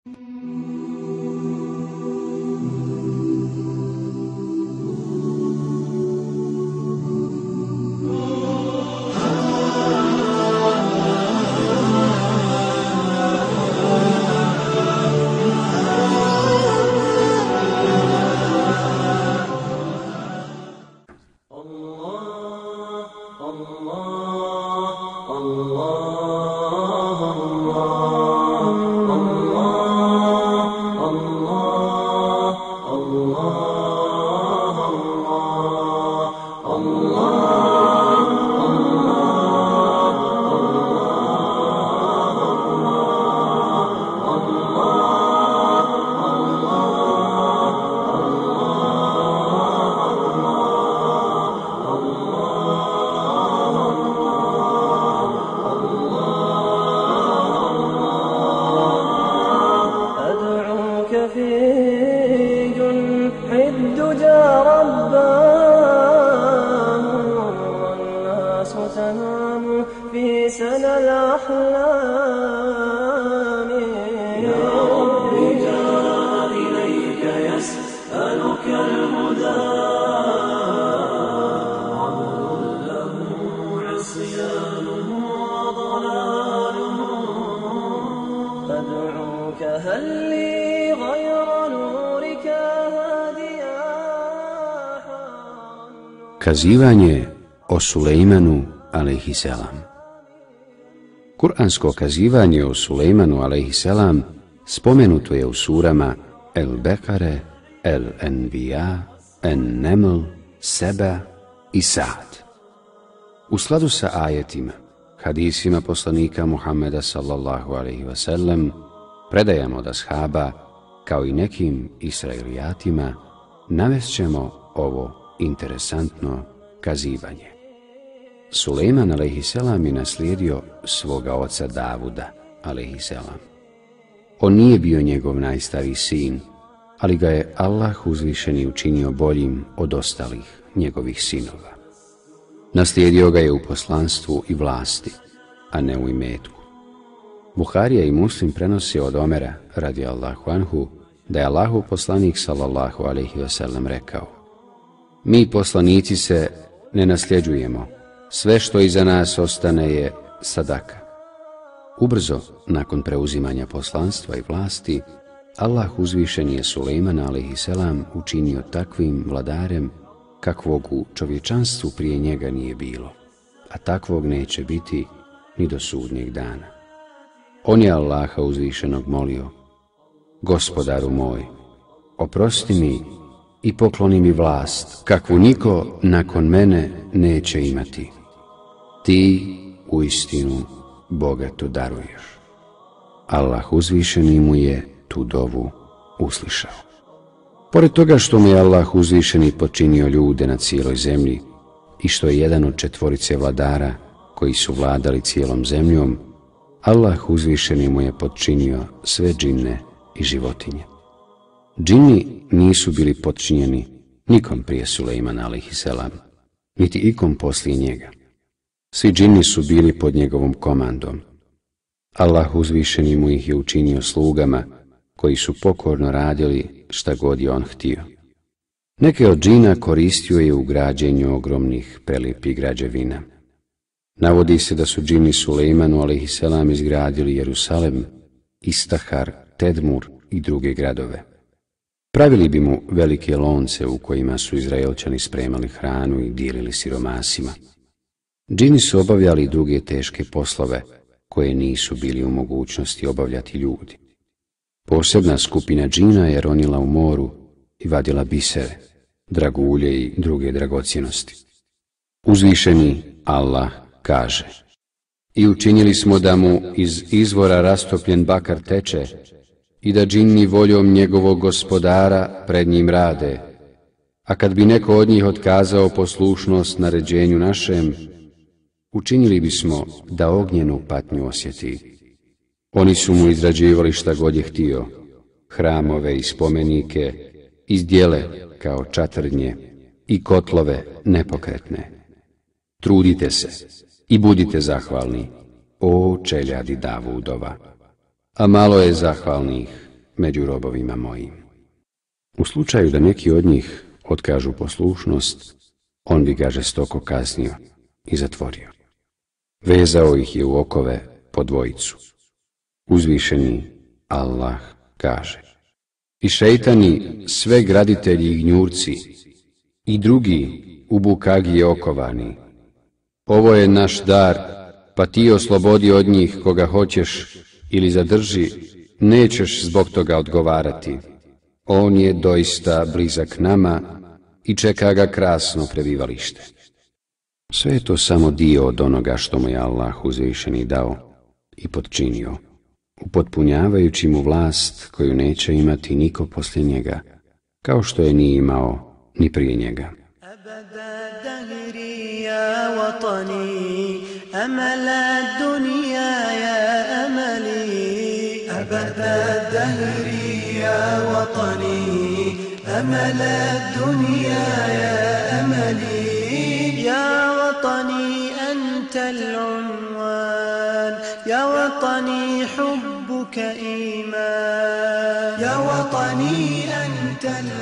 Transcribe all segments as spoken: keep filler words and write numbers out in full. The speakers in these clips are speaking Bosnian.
Kazivanje o Sulejmanu alejhiselam. Kur'ansko kazivanje o Sulejmanu alejhiselam spomenuto je u surama El-Bekare, El-Enbiya, En-Neml, Seba i Sa'd. U skladu sa ajetima, hadisima poslanika Muhammeda sallallahu alejhi ve sellem, predajama od ashaba, kao i nekim Israelijatima, navest ćemo ovo interesantno kazivanje. Sulejman alejhiselam je naslijedio svoga oca Davuda alejhiselam. On nije bio njegov najstariji sin, ali ga je Allah uzvišeni učinio boljim od ostalih njegovih sinova. Naslijedio ga je u poslanstvu i vlasti, a ne u imetku. Buharija i Muslim prenose od Omera radijallahu anhu da je Allahov poslanik sallallahu alejhi ve sellem rekao: mi poslanici se ne nasljeđujemo, sve što iza nas ostane je sadaka. Ubrzo, nakon preuzimanja poslanstva i vlasti, Allah uzvišen je Sulejmana alejhiselam učinio takvim vladarem kakvog u čovječanstvu prije njega nije bilo, a takvog neće biti ni do sudnjeg dana. On je Allaha uzvišenog molio: Gospodaru moj, oprosti mi i pokloni mi vlast, kakvu niko nakon mene neće imati. Ti uistinu bogatu daruješ. Allah uzvišeni mu je tu dovu uslišao. Pored toga što mu je Allah uzvišeni počinio ljude na cijeloj zemlji i što je jedan od četvorice vladara koji su vladali cijelom zemljom, Allah uzvišeni mu je potčinio sve džinne i životinje. Džini nisu bili potčinjeni nikom prije Sulejmana alejhiselam, niti ikom poslije njega. Svi džini su bili pod njegovom komandom. Allah uzvišeni mu ih je učinio slugama koji su pokorno radili šta god je on htio. Neke od džina koristio je u građenju ogromnih prelijepih građevina. Navodi se da su džini Sulejmanu alejhiselam izgradili Jerusalem, Istahar, Tedmur i druge gradove. Pravili bi mu velike lonce u kojima su Izraelčani spremali hranu i dijelili siromasima. Džini su obavljali i druge teške poslove koje nisu bili u mogućnosti obavljati ljudi. Posebna skupina džina je ronila u moru i vadila bisere, dragulje i druge dragocjenosti. Uzvišeni Allah kaže: i učinili smo da mu iz izvora rastopljen bakar teče i da džini voljom njegovog gospodara pred njim rade, a kad bi neko od njih otkazao poslušnost naređenju našem, učinili bismo da ognjenu patnju osjeti. Oni su mu izrađivali šta god je htio, hramove i spomenike, izdjele kao čatrnje i kotlove nepokretne. Trudite se i budite zahvalni, o čeljadi Davudova, a malo je zahvalnih među robovima mojim. U slučaju da neki od njih otkažu poslušnost, on bi ga žestoko kaznio i zatvorio. Vezao ih je u okove po dvojicu. Uzvišeni Allah kaže: i šejtani, sve graditelji i gnjurci, i drugi u bukagi okovani. Ovo je naš dar, pa ti oslobodi od njih koga hoćeš ili zadrži, nećeš zbog toga odgovarati. On je doista blizak nama i čeka ga krasno prebivalište. Sve je to samo dio od onoga što mu je Allah uzvišeni dao i potčinio, upotpunjavajući mu vlast koju neće imati niko poslije njega, kao što je nije imao ni prije njega. يا وطني حبك إيمان يا وطني أنت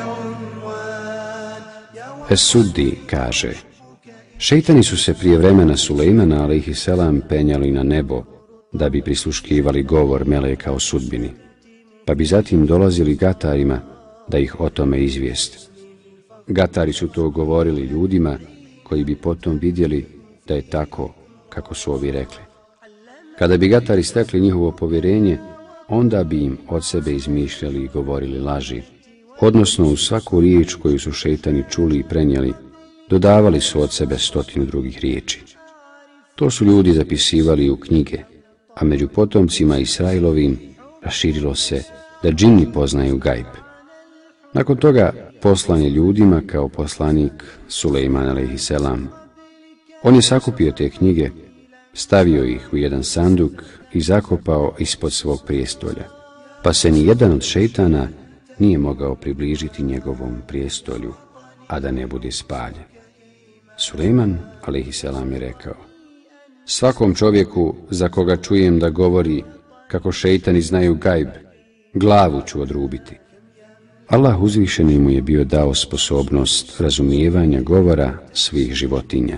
العنوان. Es-Suddi kaže: šejtani su se prije vremena Sulejmana alejhiselam penjali na nebo da bi prisluškivali govor meleka o sudbini, pa bi zatim dolazili gatarima da ih o tome izvijeste. Gatari su to govorili ljudima koji bi potom vidjeli da je tako kako su ovi rekli. Kada bi gatari stekli njihovo povjerenje, onda bi im od sebe izmišljali i govorili laži, odnosno u svaku riječ koju su šejtani čuli i prenijeli, dodavali su od sebe stotinu drugih riječi. To su ljudi zapisivali u knjige, a među potomcima Israilovim raširilo se da džini poznaju gajb. Nakon toga poslan je ljudima kao poslanik Sulejman alejhiselam. On je sakupio te knjige, stavio ih u jedan sanduk i zakopao ispod svog prijestolja, pa se ni jedan od šejtana nije mogao približiti njegovom prijestolju, a da ne bude spaljen. Sulejman alejhiselam je rekao: svakom čovjeku za koga čujem da govori kako šejtani znaju gajb, glavu ću odrubiti. Allah uzvišeni mu je bio dao sposobnost razumijevanja govora svih životinja.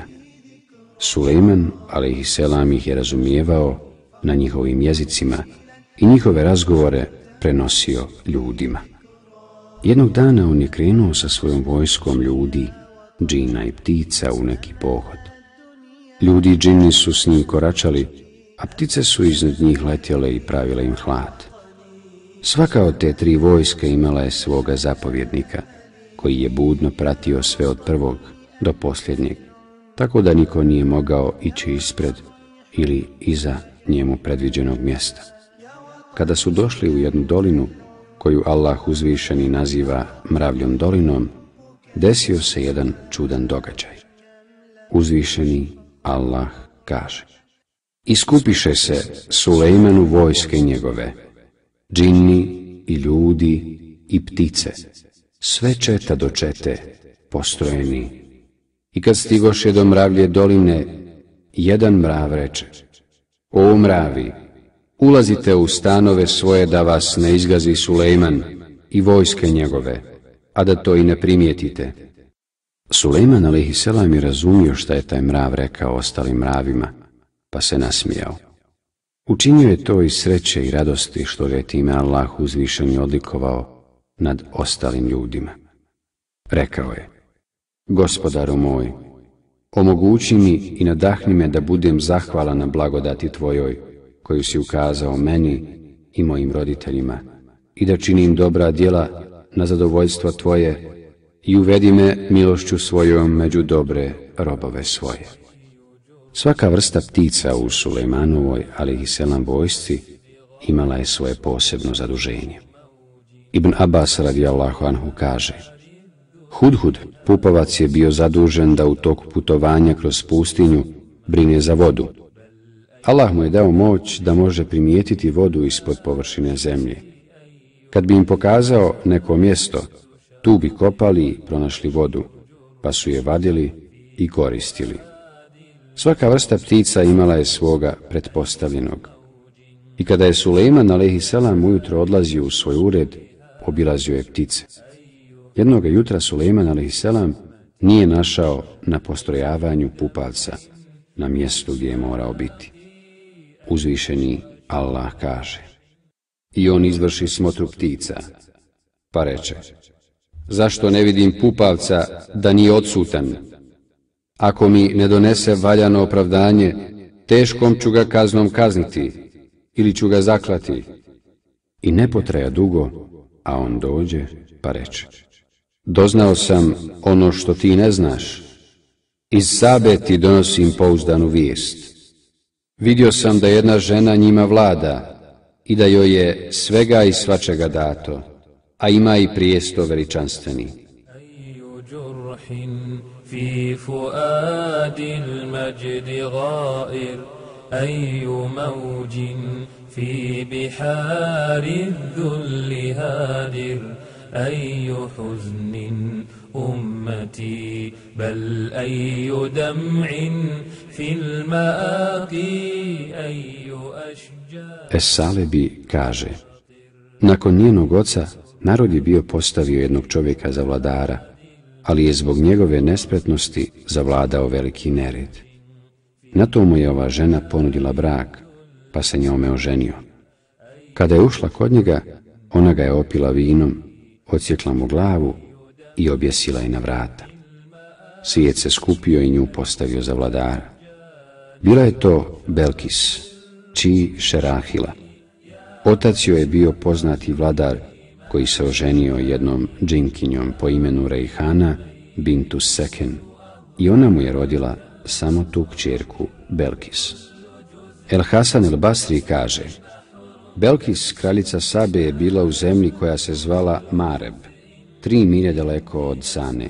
Sulejman alejhiselam ih je razumijevao na njihovim jezicima i njihove razgovore prenosio ljudima. Jednog dana on je krenuo sa svojom vojskom ljudi, džina i ptica u neki pohod. Ljudi i džini su s njim koračali, a ptice su iznad njih letjele i pravile im hlad. Svaka od te tri vojske imala je svoga zapovjednika, koji je budno pratio sve od prvog do posljednjeg, tako da niko nije mogao ići ispred ili iza njemu predviđenog mjesta. Kada su došli u jednu dolinu, koju Allah uzvišeni naziva Mravljom dolinom, desio se jedan čudan događaj. Uzvišeni Allah kaže: iskupiše se Sulejmanu vojske njegove, džini i ljudi i ptice, sve četa do čete postrojeni. I kad stigoše do Mravlje doline, jedan mrav reče: o mravi, ulazite u stanove svoje da vas ne izgazi Sulejman i vojske njegove, a da to i ne primijetite. Sulejman alejhiselam je razumio šta je taj mrav rekao ostalim mravima, pa se nasmijao. Učinio je to iz sreće i radosti što ga je time Allah uzvišeni odlikovao nad ostalim ljudima. Rekao je: gospodaru moj, omogući mi i nadahni me da budem zahvalan na blagodati tvojoj, koju si ukazao meni i mojim roditeljima, i da činim dobra djela na zadovoljstvo tvoje, i uvedi me milošću svojom među dobre robove svoje. Svaka vrsta ptica u Sulejmanovoj alejhiselam vojsci imala je svoje posebno zaduženje. Ibn Abbas radijallahu anhu kaže: Hudhud, pupovac, je bio zadužen da u toku putovanja kroz pustinju brine za vodu. Allah mu je dao moć da može primijetiti vodu ispod površine zemlje. Kad bi im pokazao neko mjesto, tu bi kopali i pronašli vodu, pa su je vadili i koristili. Svaka vrsta ptica imala je svoga pretpostavljenog. I kada je Sulejman alejhiselam ujutro odlazio u svoj ured, obilazio je ptice. Jednoga jutra Sulejman alejhiselam nije našao na postrojavanju pupavca na mjestu gdje je morao biti. Uzvišeni Allah kaže: i on izvrši smotru ptica, pa reče: zašto ne vidim pupavca da nije odsutan? Ako mi ne donese valjano opravdanje, teškom ću ga kaznom kazniti ili ću ga zaklati. I ne potraja dugo, a on dođe pa reče: doznao sam ono što ti ne znaš. Iz Sabe ti donosim pouzdanu vijest. Vidio sam da jedna žena njima vlada i da joj je svega i svačega dato, a ima i prijesto veličanstveni. في فؤاد المجد غائر أي موج في بحار الذل هادر أي حزن أمتي بل أي دمع في المآقي أي أشجار. Es-Salebi kaže: nakon njenog oca narod je bio postavio jednog čovjeka za vladara, ali je zbog njegove nespretnosti zavladao veliki nered. Na to mu je ova žena ponudila brak, pa se njome oženio. Kada je ušla kod njega, ona ga je opila vinom, odsjekla mu glavu i objesila je na vrata. Svijet se skupio i nju postavio za vladara. Bila je to Belkis, čiji Šerahila. Otac joj je bio poznati vladar koji se oženio jednom džinkinjom po imenu Rejhana bintu Seken, i ona mu je rodila samo tu kćerku Belkis. El Hasan el Basri kaže: Belkis, kraljica Sabe, je bila u zemlji koja se zvala Mareb, tri milje daleko od Sane.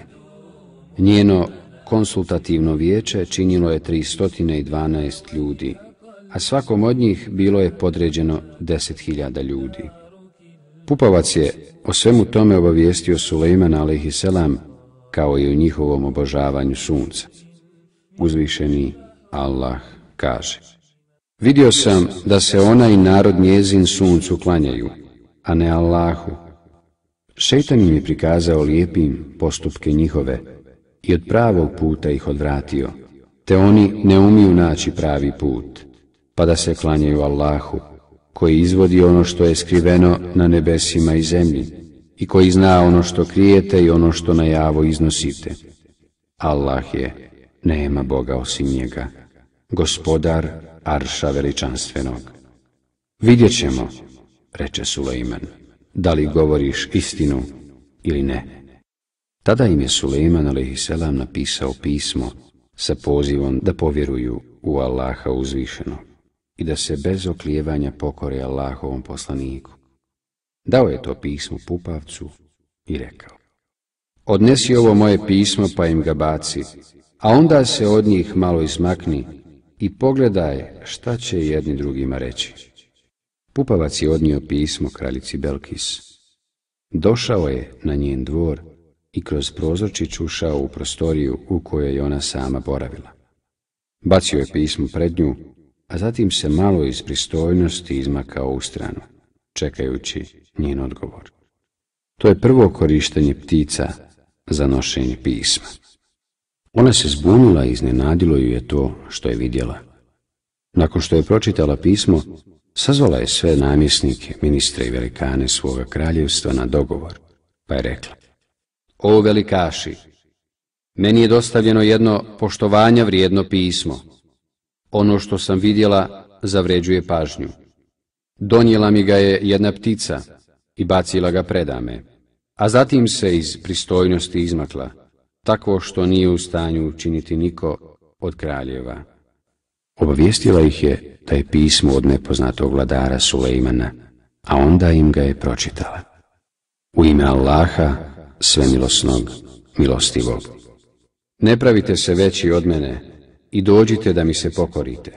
Njeno konsultativno vijeće činilo je tristo dvanaest ljudi, a svakom od njih bilo je podređeno deset hiljada ljudi. Pupavac je o svemu tome obavijestio Sulejmana alejhiselam, kao i o njihovom obožavanju sunca. Uzvišeni Allah kaže: vidio sam da se ona i narod njezin suncu klanjaju, a ne Allahu. Šejtan im je prikazao lijepim postupke njihove i od pravog puta ih odvratio, te oni ne umiju naći pravi put, pa da se klanjaju Allahu, koji izvodi ono što je skriveno na nebesima i zemlji i koji zna ono što krijete i ono što na javo iznosite. Allah je, nema Boga osim njega, gospodar arša veličanstvenog. Vidjet ćemo, reče Sulejman, da li govoriš istinu ili ne. Tada im je Sulejman alejhiselam napisao pismo sa pozivom da povjeruju u Allaha uzvišenog i da se bez oklijevanja pokore Allahovom poslaniku. Dao je to pismo pupavcu i rekao: odnesi ovo moje pismo pa im ga baci, a onda se od njih malo izmakni i pogledaj šta će jedni drugima reći. Pupavac je odnio pismo kraljici Belkis. Došao je na njen dvor i kroz prozorčić ušao u prostoriju u kojoj je ona sama boravila. Bacio je pismo pred nju, a zatim se malo iz pristojnosti izmakao u stranu, čekajući njen odgovor. To je prvo korištenje ptica za nošenje pisma. Ona se zbunila i iznenadilo ju je to što je vidjela. Nakon što je pročitala pismo, sazvala je sve namjesnike, ministre i velikane svoga kraljevstva na dogovor, pa je rekla: o velikaši, meni je dostavljeno jedno poštovanja vrijedno pismo. Ono što sam vidjela zavređuje pažnju. Donijela mi ga je jedna ptica i bacila ga predame, a zatim se iz pristojnosti izmakla, tako što nije u stanju učiniti niko od kraljeva. Obavijestila ih je da je pismo od nepoznatog vladara Sulejmana, a onda im ga je pročitala. U ime Allaha, svemilosnog, milostivog. Ne pravite se veći od mene i dođite da mi se pokorite.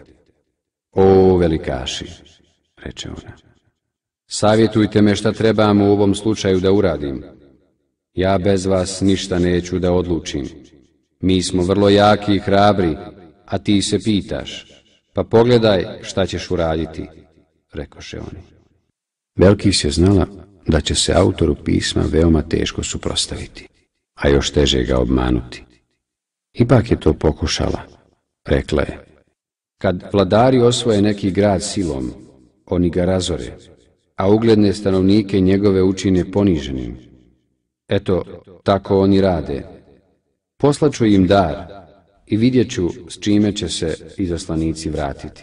O velikaši, reče ona, savjetujte me šta trebam u ovom slučaju da uradim. Ja bez vas ništa neću da odlučim. Mi smo vrlo jaki i hrabri, a ti se pitaš, pa pogledaj šta ćeš uraditi. rekoše oni. Belkis je znala da će se autoru pisma veoma teško suprotstaviti, a još teže ga obmanuti. Ipak je to pokušala, rekla je. Kad vladari osvoje neki grad silom, oni ga razore, a ugledne stanovnike njegove učine poniženim. Eto, tako oni rade. Poslaću im dar i vidjet ću s čime će se izaslanici vratiti.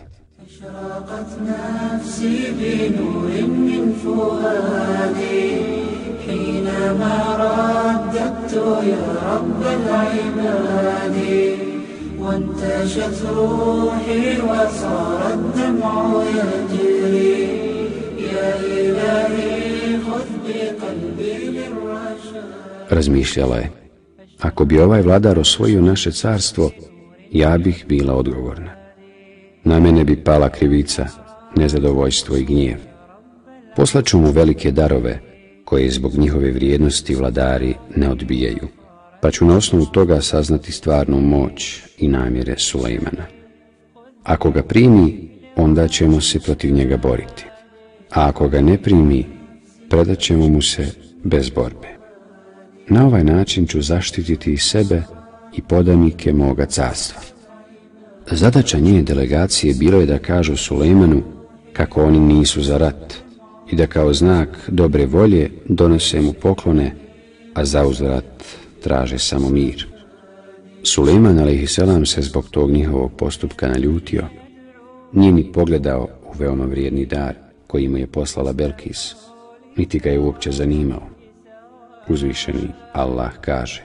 وانتشت روحي وصار الدمع يجري يا إلهي خذ بقلبي للرشاد. Razmišljala je, ako bi ovaj vladar osvojio naše carstvo, ja bih bila odgovorna. Na mene bi pala krivica, nezadovoljstvo i gnjev. Poslaću mu velike darove, koje zbog njihove vrijednosti vladari ne odbijaju, pa ću na osnovu toga saznati stvarnu moć i namjere Sulejmana. Ako ga primi, onda ćemo se protiv njega boriti, a ako ga ne primi, predat ćemo mu se bez borbe. Na ovaj način ću zaštititi i sebe i podanike moga carstva. Zadaća njene delegacije bilo je da kažu Sulejmanu kako oni nisu za rat i da kao znak dobre volje donose mu poklone, a zauzvrat traže samo mir. Sulejman alejhiselam se zbog tog njihovog postupka naljutio. Nije ni pogledao u veoma vrijedni dar koji mu je poslala Belkis, niti ga je uopće zanimao. Uzvišeni Allah kaže: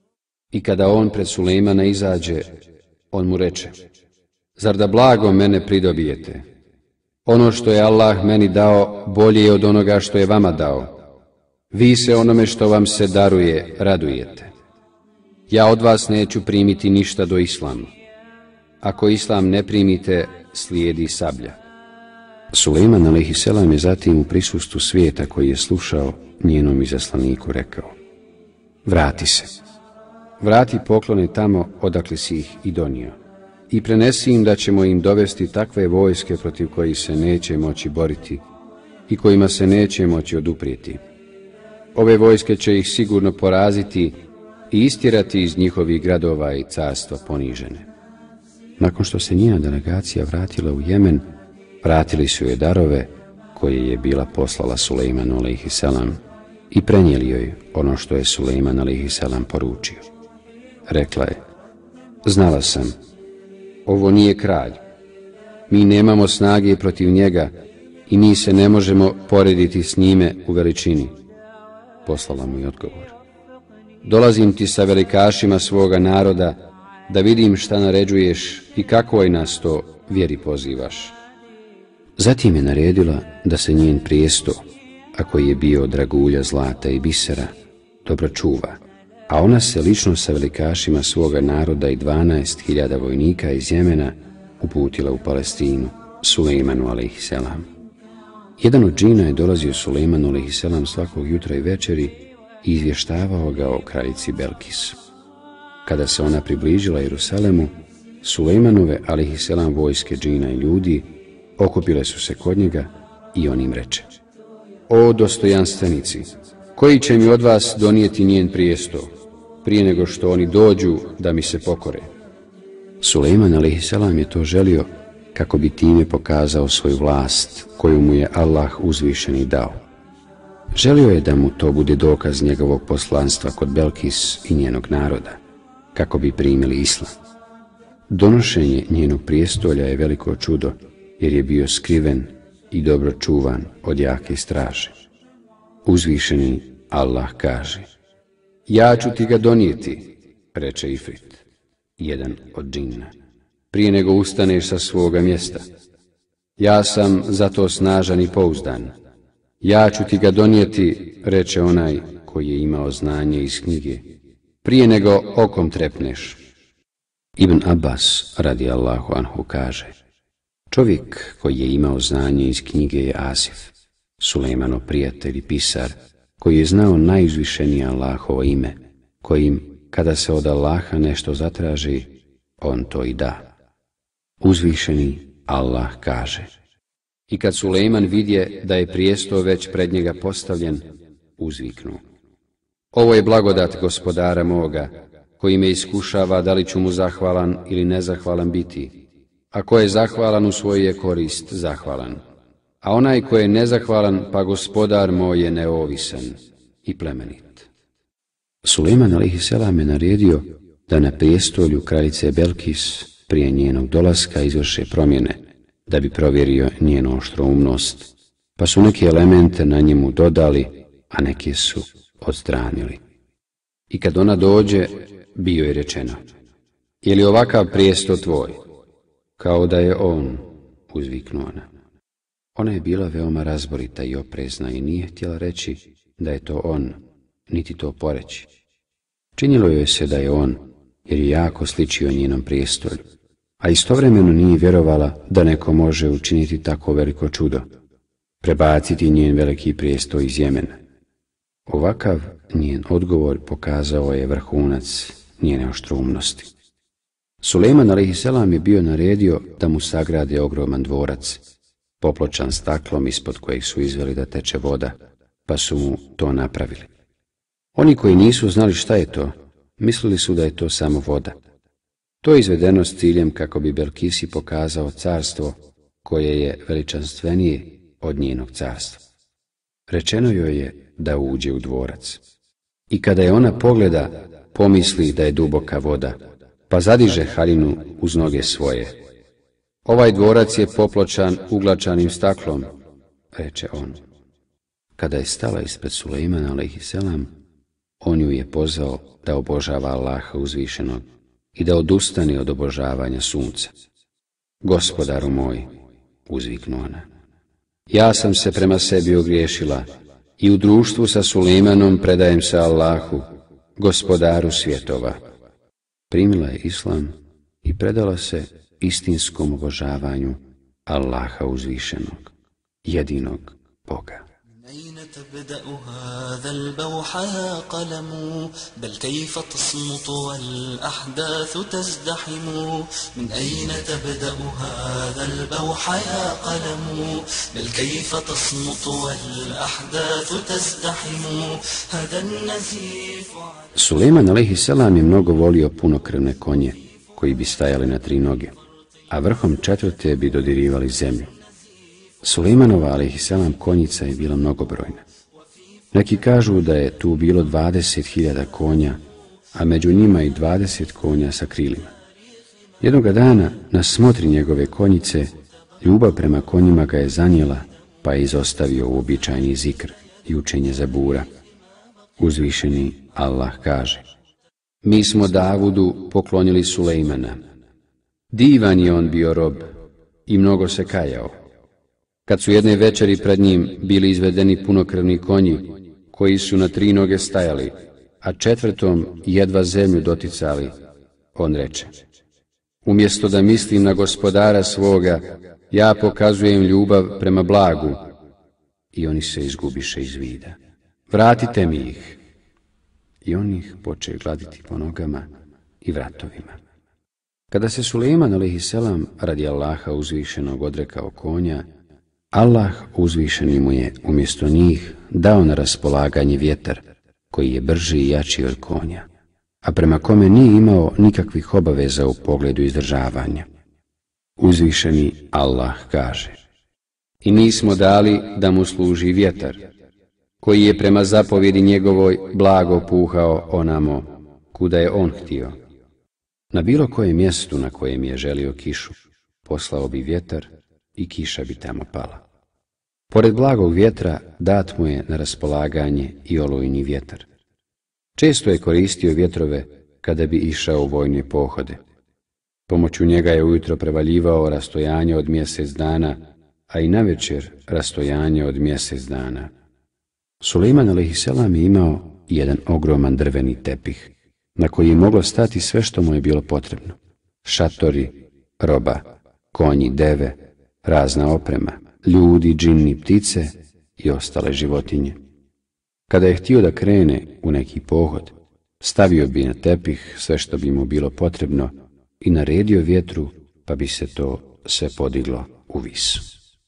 I kada on pred Sulejmana izađe, on mu reče: Zar da blago mene pridobijete? Ono što je Allah meni dao bolje je od onoga što je vama dao. Vi se onome što vam se daruje radujete. Ja od vas neću primiti ništa do islama. Ako islam ne primite, slijedi sablja. Sulejman alejhiselam je zatim u prisustvu svijeta koji je slušao njenom izaslaniku rekao: Vrati se. Vrati poklone tamo odakle si ih i donio. I prenesi im da ćemo im dovesti takve vojske protiv kojih se neće moći boriti i kojima se neće moći oduprijeti. Ove vojske će ih sigurno poraziti i istjerati iz njihovih gradova i carstva ponižene. Nakon što se njena delegacija vratila u Jemen, vratili su joj darove koje je bila poslala Sulejmanu alejhiselam i prenijeli joj ono što je Sulejman alejhiselam poručio. Rekla je: Znala sam, ovo nije kralj. Mi nemamo snage protiv njega i mi se ne možemo porediti s njime u veličini. Poslala mu je odgovor: Dolazim ti sa velikašima svoga naroda da vidim šta naređuješ i kakvoj nas to vjeri pozivaš. Zatim je naredila da se njen prijesto, a koji je bio od dragulja, zlata i bisera, dobro čuva, a ona se lično sa velikašima svoga naroda i dvanaest hiljada vojnika iz Jemena uputila u Palestinu, Sulejmanu alejhiselam. Jedan od džina je dolazio Sulejmanu alejhiselam svakog jutra i večeri i izvještavao ga o kraljici Belkis. Kada se ona približila Jerusalemu, Sulejmanove alejhiselam vojske džina i ljudi okupile su se kod njega i on im reče: O dostojanstvenici, koji će mi od vas donijeti njen prijesto, prije nego što oni dođu da mi se pokore? Sulejman alejhiselam je to želio kako bi time pokazao svoju vlast koju mu je Allah uzvišeni dao. Želio je da mu to bude dokaz njegovog poslanstva kod Belkis i njenog naroda, kako bi primili islam. Donošenje njenog prijestolja je veliko čudo, jer je bio skriven i dobro čuvan od jake straže. Uzvišeni Allah kaže: Ja ću ti ga donijeti, reče Ifrit, jedan od džinna, prije nego ustaneš sa svoga mjesta. Ja sam zato snažan i pouzdan. Ja ću ti ga donijeti, reče onaj koji je imao znanje iz knjige, prije nego okom trepneš. Ibn Abbas radijallahu anhu kaže: Čovjek koji je imao znanje iz knjige je Asif, Sulejmanov prijatelj i pisar, koji je znao najuzvišenije Allahovo ime, kojim, kada se od Allaha nešto zatraži, on to i da. Uzvišeni Allah kaže: I kad Sulejman vidje da je prijestol već pred njega postavljen, uzviknu: ovo je blagodat gospodara moga, koji me iskušava da li ću mu zahvalan ili nezahvalan biti. A ko je zahvalan u svoju je korist zahvalan. A onaj ko je nezahvalan, pa gospodar moj je neovisan i plemenit. Sulejman alejhiselam je naredio da na prijestolju kraljice Belkis prije njenog dolaska izvrše promjene, da bi provjerio njenu oštroumnost, pa su neke elemente na njemu dodali, a neke su odstranili. I kad ona dođe, bio je rečeno: je li ovakav prijestol tvoj? Kao da je on, uzviknu ona. Ona je bila veoma razborita i oprezna i nije htjela reći da je to on, niti to poreći. Činilo joj se da je on, jer je jako sličio njenom prijestolju, a istovremeno nije vjerovala da neko može učiniti tako veliko čudo, prebaciti njen veliki prijestol iz Jemena. Ovakav njen odgovor pokazao je vrhunac njene oštroumnosti. Sulejman alejhiselam je bio naredio da mu sagrade ogroman dvorac, popločan staklom ispod kojeg su izveli da teče voda, pa su mu to napravili. Oni koji nisu znali šta je to, mislili su da je to samo voda. To je izvedeno s ciljem kako bi Belkisi pokazao carstvo koje je veličanstvenije od njenog carstva. Rečeno joj je da uđe u dvorac. I kada je ona pogleda, pomisli da je duboka voda, pa zadiže haljinu uz noge svoje. Ovaj dvorac je popločan uglačanim staklom, reče on. Kada je stala ispred Sulejmana alejhiselam, on ju je pozvao da obožava Allaha uzvišenog i da odustane od obožavanja sunca. Gospodaru moj, uzviknu ona, ja sam se prema sebi ogriješila i u društvu sa Sulejmanom predajem se Allahu, gospodaru svjetova. Primila je islam i predala se istinskom obožavanju Allaha uzvišenog, jedinog Boga. أين تبدأ هذا البوح يا قلم بل كيف تصمت والأحداث تزدحم من أين تبدأ هذا البوح يا قلم بل كيف تصمت والأحداث تزدحم هذا النزيف. Sulejman alejhiselam je mnogo volio punokrvne konje koji bi stajali na tri noge, a vrhom četvrte bi dodirivali zemlju. Sulejmanova alejhiselam konjica je bila mnogobrojna. Neki kažu da je tu bilo dvadeset hiljada konja, a među njima i dvadeset konja sa krilima. Jednoga dana, na smotri njegove konjice, ljubav prema konjima ga je zanijela, pa je izostavio uobičajeni zikr i učenje zabura. Uzvišeni Allah kaže: mi smo Davudu poklonili Sulejmana. Divan je on bio rob i mnogo se kajao. Kad su jedne večeri pred njim bili izvedeni punokrvni konji, koji su na tri noge stajali, a četvrtom jedva zemlju doticali, on reče: umjesto da mislim na gospodara svoga, ja pokazujem ljubav prema blagu. I oni se izgubiše iz vida. Vratite mi ih. I on ih poče gladiti po nogama i vratovima. Kada se Sulejman alejhiselam radi Allaha uzvišenog odrekao konja, Allah uzvišeni mu je umjesto njih dao na raspolaganje vjetar, koji je brži i jači od konja, a prema kome nije imao nikakvih obaveza u pogledu izdržavanja. Uzvišeni Allah kaže: i nismo dali da mu služi vjetar, koji je prema zapovjedi njegovoj blago puhao onamo kuda je on htio. Na bilo kojem mjestu na kojem je želio kišu, poslao bi vjetar i kiša bi tamo pala. Pored blagog vjetra dat mu je na raspolaganje i olujni vjetar. Često je koristio vjetrove kada bi išao u vojne pohode. Pomoću njega je ujutro prevaljivao rastojanje od mjesec dana, a i navečer rastojanje od mjesec dana. Sulejman alejhiselam je imao jedan ogroman drveni tepih, na koji je moglo stati sve što mu je bilo potrebno: šatori, roba, konji, deve, razna oprema, ljudi, džini, ptice i ostale životinje. Kada je htio da krene u neki pohod, stavio bi na tepih sve što bi mu bilo potrebno i naredio vjetru, pa bi se to sve podiglo u vis.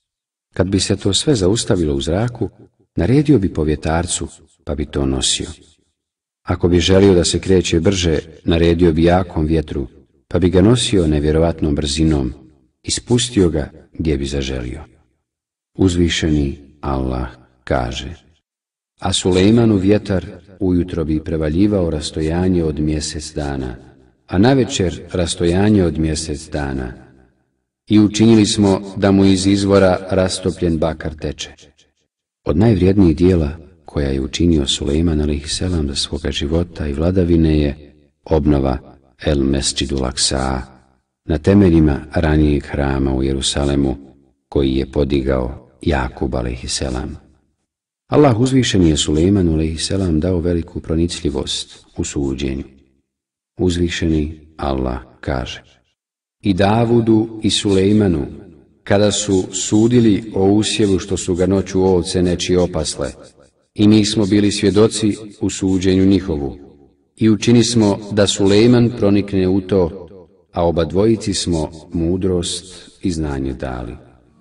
Kad bi se to sve zaustavilo u zraku, naredio bi povjetarcu, pa bi to nosio. Ako bi želio da se kreće brže, naredio bi jakom vjetru, pa bi ga nosio nevjerovatnom brzinom i spustio ga gdje bi zaželio. Uzvišeni Allah kaže: a Sulejmanu vjetar ujutro bi prevaljivao rastojanje od mjesec dana, a navečer rastojanje od mjesec dana. I učinili smo da mu iz izvora rastopljen bakar teče. Od najvrijednijih dijela koja je učinio Sulejman alejhiselam za svoga života i vladavine je obnova El Mesdžidu Laksa na temeljima ranijeg hrama u Jerusalemu koji je podigao Jakub alejhiselam. Allah uzvišeni je Sulejmanu alejhiselam dao veliku pronicljivost u suđenju. Uzvišeni Allah kaže: i Davudu i Sulejmanu, kada su sudili o usjevu što su ga noću ovce nečije opasle, i mi smo bili svjedoci u suđenju njihovu, i učini smo da Sulejman pronikne u to, a oba dvojici smo mudrost i znanje dali.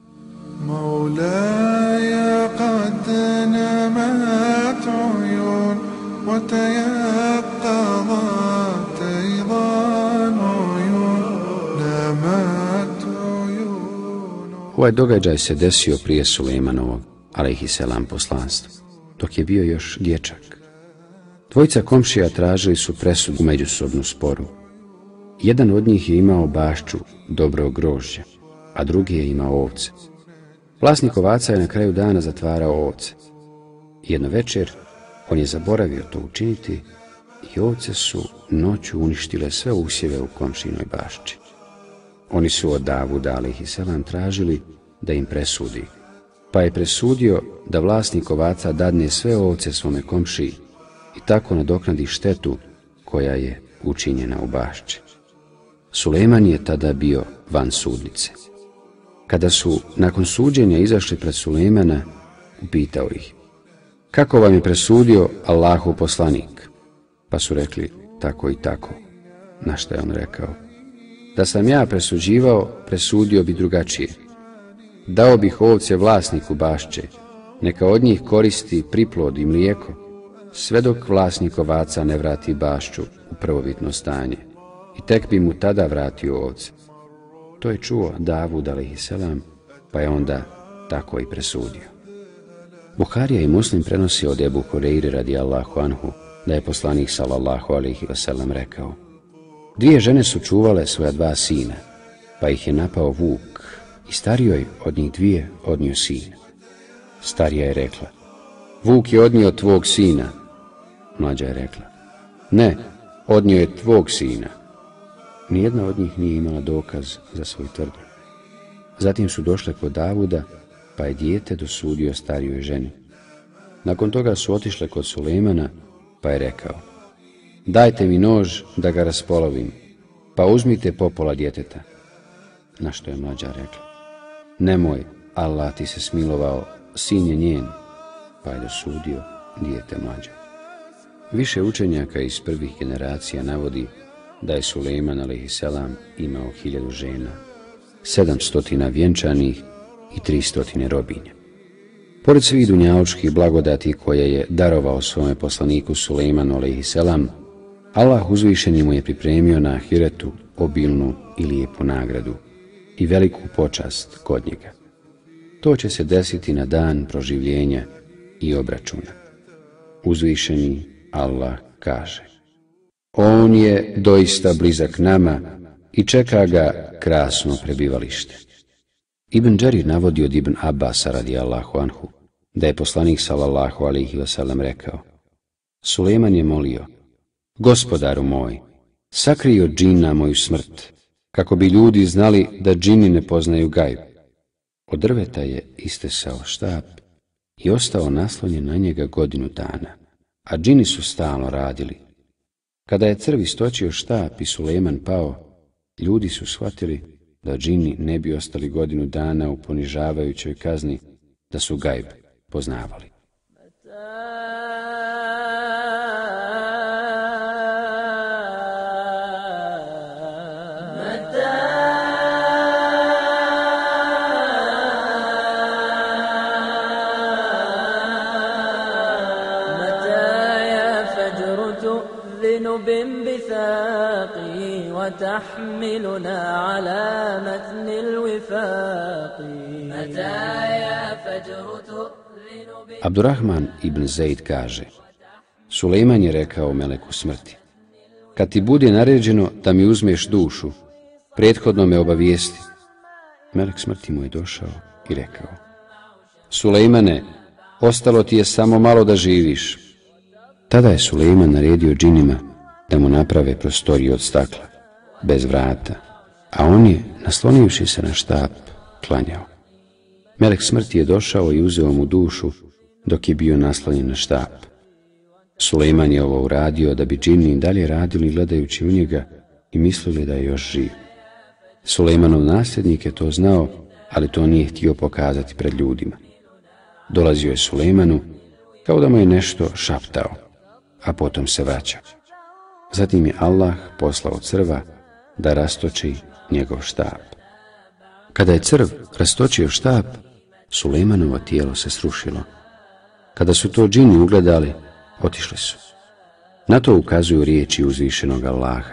مولاي قد نمت عيون وتيقظت أيضا عيون نمت عيون. Ovaj događaj se desio prije Sulejmanovog alejhiselam poslanstva, dok je bio još dječak. Dvojica komšija tražili su presudu u međusobnu sporu. Jedan od njih je imao bašču dobrog grožđa, a drugi je imao ovce. Vlasnik ovaca je na kraju dana zatvarao ovce. Jedno večer on je zaboravio to učiniti i ovce su noću uništile sve usjeve u komšinoj bašči. Oni su od Davuda alejhiselam tražili da im presudi, pa je presudio da vlasnik ovaca dadne sve ovce svome komšiji i tako nadoknadi štetu koja je učinjena u bašči. Sulejman je tada bio van sudnice. Kada su nakon suđenja izašli pred Sulejmana, upitao ih: kako vam je presudio Allahov poslanik? Pa su rekli: tako i tako. Na što je on rekao: da sam ja presuđivao, presudio bi drugačije. Dao bih ovce vlasniku bašče, neka od njih koristi priplod i mlijeko, sve dok vlasnik ovaca ne vrati bašču u prvobitno stanje, i tek bi mu tada vratio ovce. To je čuo Davud alejhiselam, pa je onda tako i presudio. Buharija i Muslim prenosi od Ebu Hureyre radijallahu anhu da je poslanik sallallahu alejhi ve sellem rekao: dvije žene su čuvale svoja dva sina, pa ih je napao vuk i starijoj od njih dvije odnio sina. Starija je rekla: vuk je odnio tvog sina. Mlađa je rekla: ne, odnio je tvog sina. Nijedna od njih nije imala dokaz za svoj tvrdnju. Zatim su došle kod Davuda, pa je dijete dosudio starijoj ženi. Nakon toga su otišle kod Sulejmana, pa je rekao: dajte mi nož da ga raspolovim, pa uzmite popola djeteta. Na što je mlađa rekla: nemoj, Allah ti se smilovao, sin je njen, pa je dosudio dijete mlađe. Više učenjaka iz prvih generacija navodi da je Sulejman alejhiselam imao hiljadu žena, sedamstotina vjenčanih i tristotine robinja. Pored svih dunjalučkih blagodati koje je darovao svome poslaniku Sulejmanu alejhiselam, Allah uzvišeni mu je pripremio na ahiretu obilnu i lijepu nagradu i veliku počast kod njega. To će se desiti na dan proživljenja i obračuna. Uzvišeni Allah kaže: on je doista blizak nama i čeka ga krasno prebivalište. Ibn Đarir navodi od Ibn Abasa radijallahu anhu da je poslanik sallallahu alejhi ve sellem rekao: Sulejman je molio: gospodaru moj, sakrij od džina moju smrt, kako bi ljudi znali da džini ne poznaju gajb. Od drveta je istesao štap i ostao naslonjen na njega godinu dana, a džini su stalno radili. Kada je crv istočio štap i Sulejman pao, ljudi su shvatili da džini ne bi ostali godinu dana u ponižavajućoj kazni da su gajb poznavali. بانبثاق وتحملنا على متن الوفاق متايا فجر تؤذن. Abdurrahman ibn Zaid kaže: Sulejman je rekao meleku smrti: kad ti bude naređeno da mi uzmeš dušu, prethodno me obavijesti. Melek smrti mu je došao i rekao: Sulejmane, ostalo ti je samo malo da živiš. Tada je Sulejman naredio džinima da mu naprave prostoriju od stakla, bez vrata, a on je, naslonivši se na štap, klanjao. Melek smrti je došao i uzeo mu dušu dok je bio naslonjen na štap. Sulejman je ovo uradio da bi džini dalje radili gledajući u njega i mislili da je još živ. Sulejmanov nasljednik je to znao, ali to nije htio pokazati pred ljudima. Dolazio je Sulejmanu kao da mu je nešto šaptao, a potom se vraćao. Zatim je Allah poslao crva da rastoči njegov štap. Kada je crv rastočio štap, Sulejmanovo tijelo se srušilo. Kada su to džini ugledali, otišli su. Na to ukazuju riječi uzvišenog Allaha.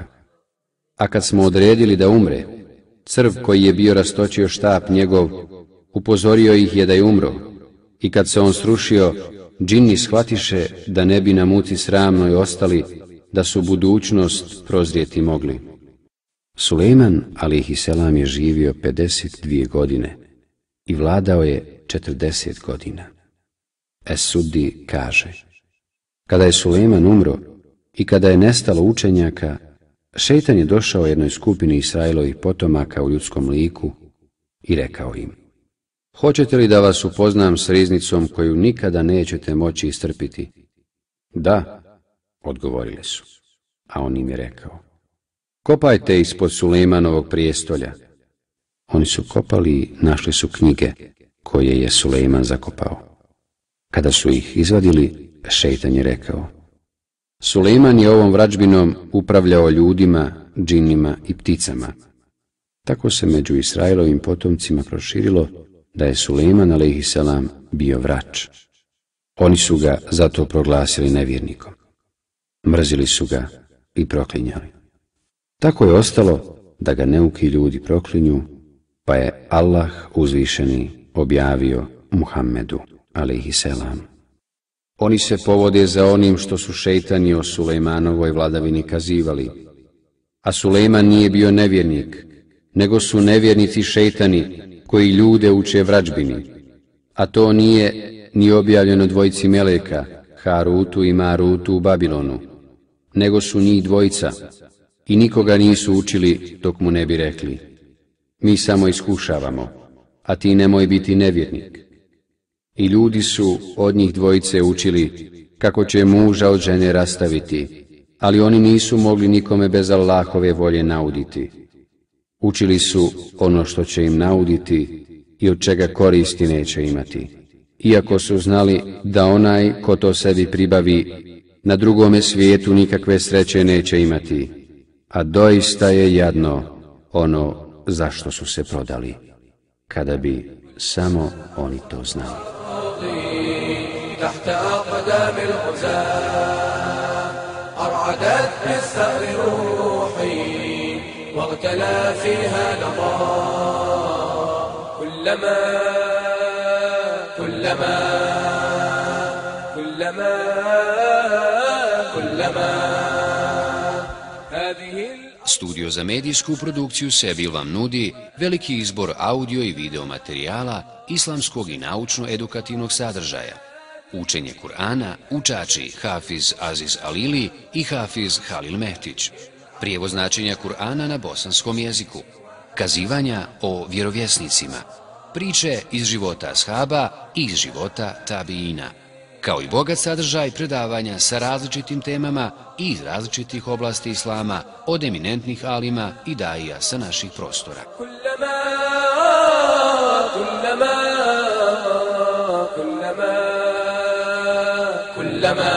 A kad smo odredili da umre, crv koji je bio rastočio štap njegov, upozorio ih je da je umro. I kad se on srušio, džini shvatiše da ne bi na muci sramnoj ostali, da su budućnost prozrijeti mogli. Sulejman, alejhiselam, je živio pedeset dvije godine i vladao je četrdeset godina. Es-Suddi kaže: kada je Sulejman umro i kada je nestalo učenjaka, šejtan je došao jednoj skupini Israilovih potomaka u ljudskom liku i rekao im: hoćete li da vas upoznam s riznicom koju nikada nećete moći istrpiti? Da, odgovorili su. A on im je rekao: kopajte ispod Sulejmanovog prijestolja. Oni su kopali i našli su knjige koje je Sulejman zakopao. Kada su ih izvadili, šejtan je rekao: Sulejman je ovom vrađbinom upravljao ljudima, džinima i pticama. Tako se među Israilovim potomcima proširilo da je Sulejman alejhiselam bio vrač. Oni su ga zato proglasili nevjernikom. Mrzili su ga i proklinjali. Tako je ostalo da ga neuki ljudi proklinju, pa je Allah uzvišeni objavio Muhammedu alejhiselam: oni se povode za onim što su šejtani o Sulejmanovoj vladavini kazivali. A Sulejman nije bio nevjernik, nego su nevjernici šejtani koji ljude uče vrađbini. A to nije ni objavljeno dvojici meleka, Harutu i Marutu u Babilonu, nego su njih dvojica i nikoga nisu učili dok mu ne bi rekli: mi samo iskušavamo, a ti nemoj biti nevjernik. I ljudi su od njih dvojice učili kako će muža od žene rastaviti, ali oni nisu mogli nikome bez Allahove volje nauditi. Učili su ono što će im nauditi i od čega koristi neće imati, iako su znali da onaj ko to sebi pribavi, na drugome svijetu nikakve sreće neće imati, a doista je jadno ono zašto su se prodali, kada bi samo oni to znali. تحت أقدام الغزاة أرعدت بالثأر روحي واغتلى فيها لظى كلما كلما كلما كلما هذه. Studio za medijsku produkciju Sebil vam nudi veliki izbor audio i video materijala islamskog i naučno-edukativnog sadržaja. Učenje Kur'ana, učači Hafiz Aziz Alili i Hafiz Halil Mehtić. Prijevoz značenja Kur'ana na bosanskom jeziku. Kazivanja o vjerovjesnicima. Priče iz života ashaba i iz života tabiina. Kao i bogat sadržaj predavanja sa različitim temama i iz različitih oblasti islama od eminentnih alima i daija sa naših prostora. كلما كلما كلما كلما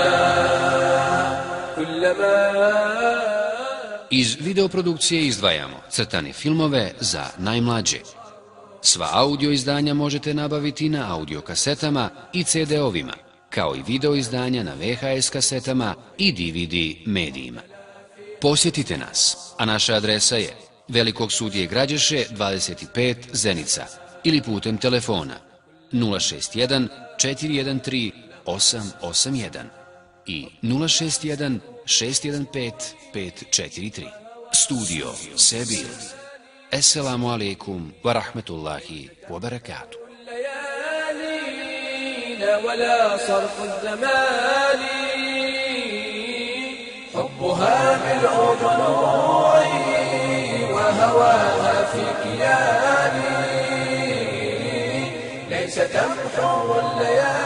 كلما. Iz videoprodukcije izdvajamo crtane filmove za najmlađe. Sva audio izdanja možete nabaviti na audio kasetama i ce de-ovima, kao i video izdanja na ve ha es kasetama i de ve de medijima. Posjetite nas, a naša adresa je Velikog sudije Građeše dvadeset pet Zenica ili putem telefona nula šest jedan četiri jedan tri osam osam jedan i nula šest jedan šest jedan pet pet četiri tri. Studio Sebil. Esselamu alaikum wa rahmetullahi wa barakatuh. ولا صرف الزمان حبها ملء ضلوعي وهواها في كياني ليس تمحو الليالي